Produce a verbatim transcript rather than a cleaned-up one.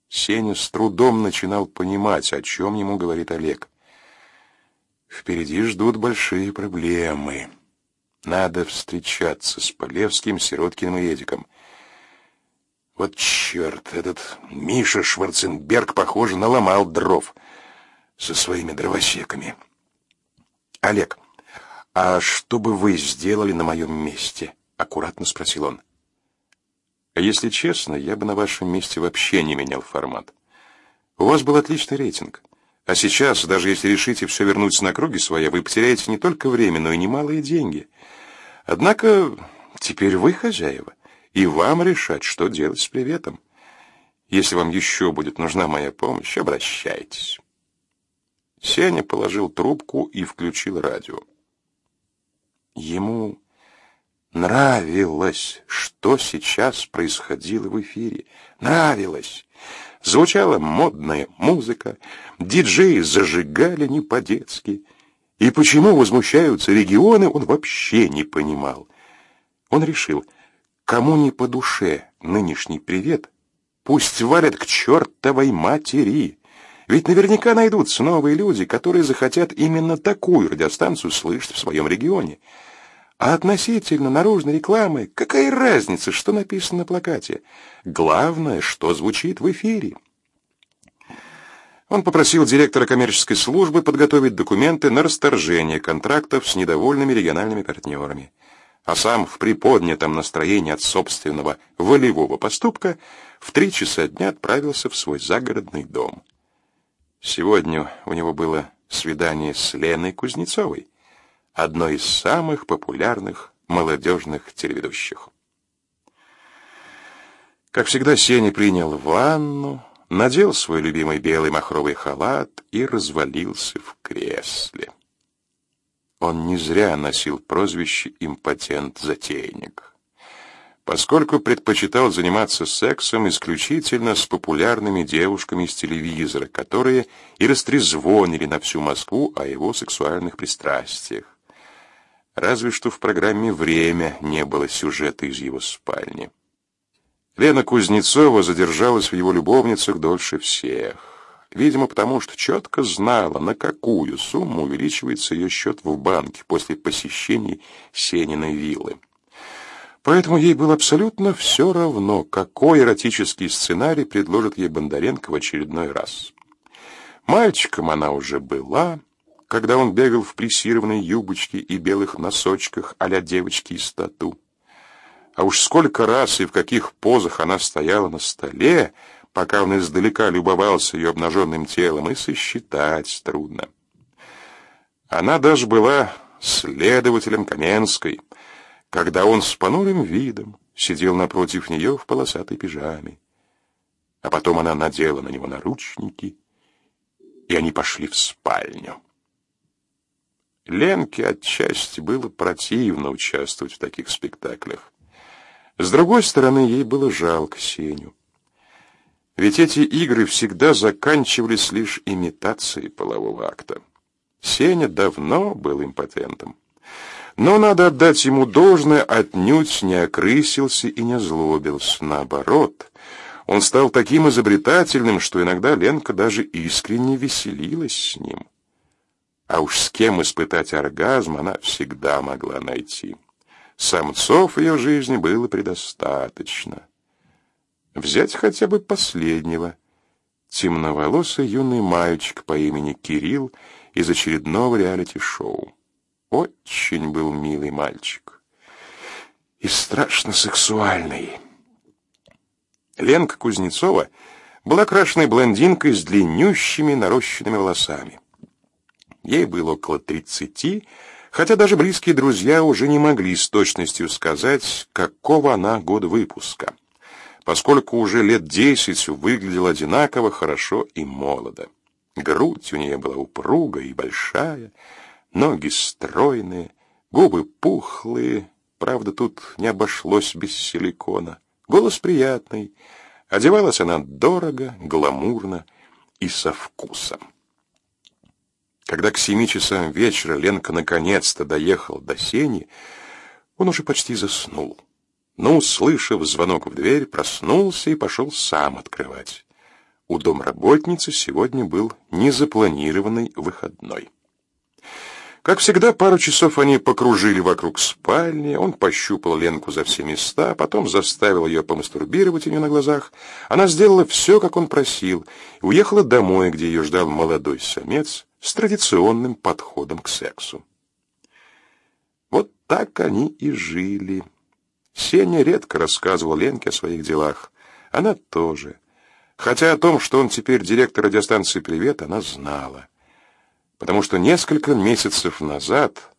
Сеня с трудом начинал понимать, о чем ему говорит Олег. Впереди ждут большие проблемы. Надо встречаться с Полевским, Сироткиным и Эдиком. Вот черт, этот Миша Шварценберг, похоже, наломал дров со своими дровосеками. Олег, а что бы вы сделали на моем месте? Аккуратно спросил он. Если честно, я бы на вашем месте вообще не менял формат. У вас был отличный рейтинг. А сейчас, даже если решите все вернуть на круги своя, вы потеряете не только время, но и немалые деньги. Однако теперь вы хозяева, и вам решать, что делать с приветом. Если вам еще будет нужна моя помощь, обращайтесь. Сеня положил трубку и включил радио. Ему нравилось, что сейчас происходило в эфире. Нравилось. Звучала модная музыка, диджеи зажигали не по-детски. И почему возмущаются регионы, он вообще не понимал. Он решил, кому не по душе нынешний привет, пусть валят к чертовой матери. Ведь наверняка найдутся новые люди, которые захотят именно такую радиостанцию слышать в своем регионе. А относительно наружной рекламы, какая разница, что написано на плакате? Главное, что звучит в эфире. Он попросил директора коммерческой службы подготовить документы на расторжение контрактов с недовольными региональными партнерами. А сам в приподнятом настроении от собственного волевого поступка в три часа дня отправился в свой загородный дом. Сегодня у него было свидание с Леной Кузнецовой, одной из самых популярных молодежных телеведущих. Как всегда, Сеня принял ванну, надел свой любимый белый махровый халат и развалился в кресле. Он не зря носил прозвище «импотент-затейник», поскольку предпочитал заниматься сексом исключительно с популярными девушками из телевизора, которые и растрезвонили на всю Москву о его сексуальных пристрастиях. Разве что в программе «Время» не было сюжета из его спальни. Лена Кузнецова задержалась в его любовницах дольше всех. Видимо, потому что четко знала, на какую сумму увеличивается ее счет в банке после посещений Сениной виллы. Поэтому ей было абсолютно все равно, какой эротический сценарий предложит ей Бондаренко в очередной раз. Мальчиком она уже была, когда он бегал в плессированной юбочке и белых носочках а-ля девочки из тату. А уж сколько раз и в каких позах она стояла на столе, пока он издалека любовался ее обнаженным телом, и сосчитать трудно. Она даже была следователем Каменской, когда он с понурым видом сидел напротив нее в полосатой пижаме. А потом она надела на него наручники, и они пошли в спальню. Ленке отчасти было противно участвовать в таких спектаклях. С другой стороны, ей было жалко Сеню. Ведь эти игры всегда заканчивались лишь имитацией полового акта. Сеня давно был импотентом. Но надо отдать ему должное, отнюдь не окрысился и не озлобился. Наоборот, он стал таким изобретательным, что иногда Ленка даже искренне веселилась с ним. А уж с кем испытать оргазм она всегда могла найти. Самцов в ее жизни было предостаточно. Взять хотя бы последнего. Темноволосый юный мальчик по имени Кирилл из очередного реалити-шоу. Очень был милый мальчик. И страшно сексуальный. Ленка Кузнецова была крашеной блондинкой с длиннющими нарощенными волосами. Ей было около тридцати, хотя даже близкие друзья уже не могли с точностью сказать, какого она года выпуска, поскольку уже лет десять выглядела одинаково хорошо и молодо. Грудь у нее была упругая и большая, ноги стройные, губы пухлые, правда, тут не обошлось без силикона. Голос приятный, одевалась она дорого, гламурно и со вкусом. Когда к семи часам вечера Ленка наконец-то доехал до Сени, он уже почти заснул. Но, услышав звонок в дверь, проснулся и пошел сам открывать. У домработницы сегодня был незапланированный выходной. Как всегда, пару часов они покружили вокруг спальни, он пощупал Ленку за все места, потом заставил ее помастурбировать у нее на глазах. Она сделала все, как он просил, и уехала домой, где ее ждал молодой самец с традиционным подходом к сексу. Вот так они и жили. Сеня редко рассказывал Ленке о своих делах. Она тоже. Хотя о том, что он теперь директор радиостанции «Привет», она знала. Потому что несколько месяцев назад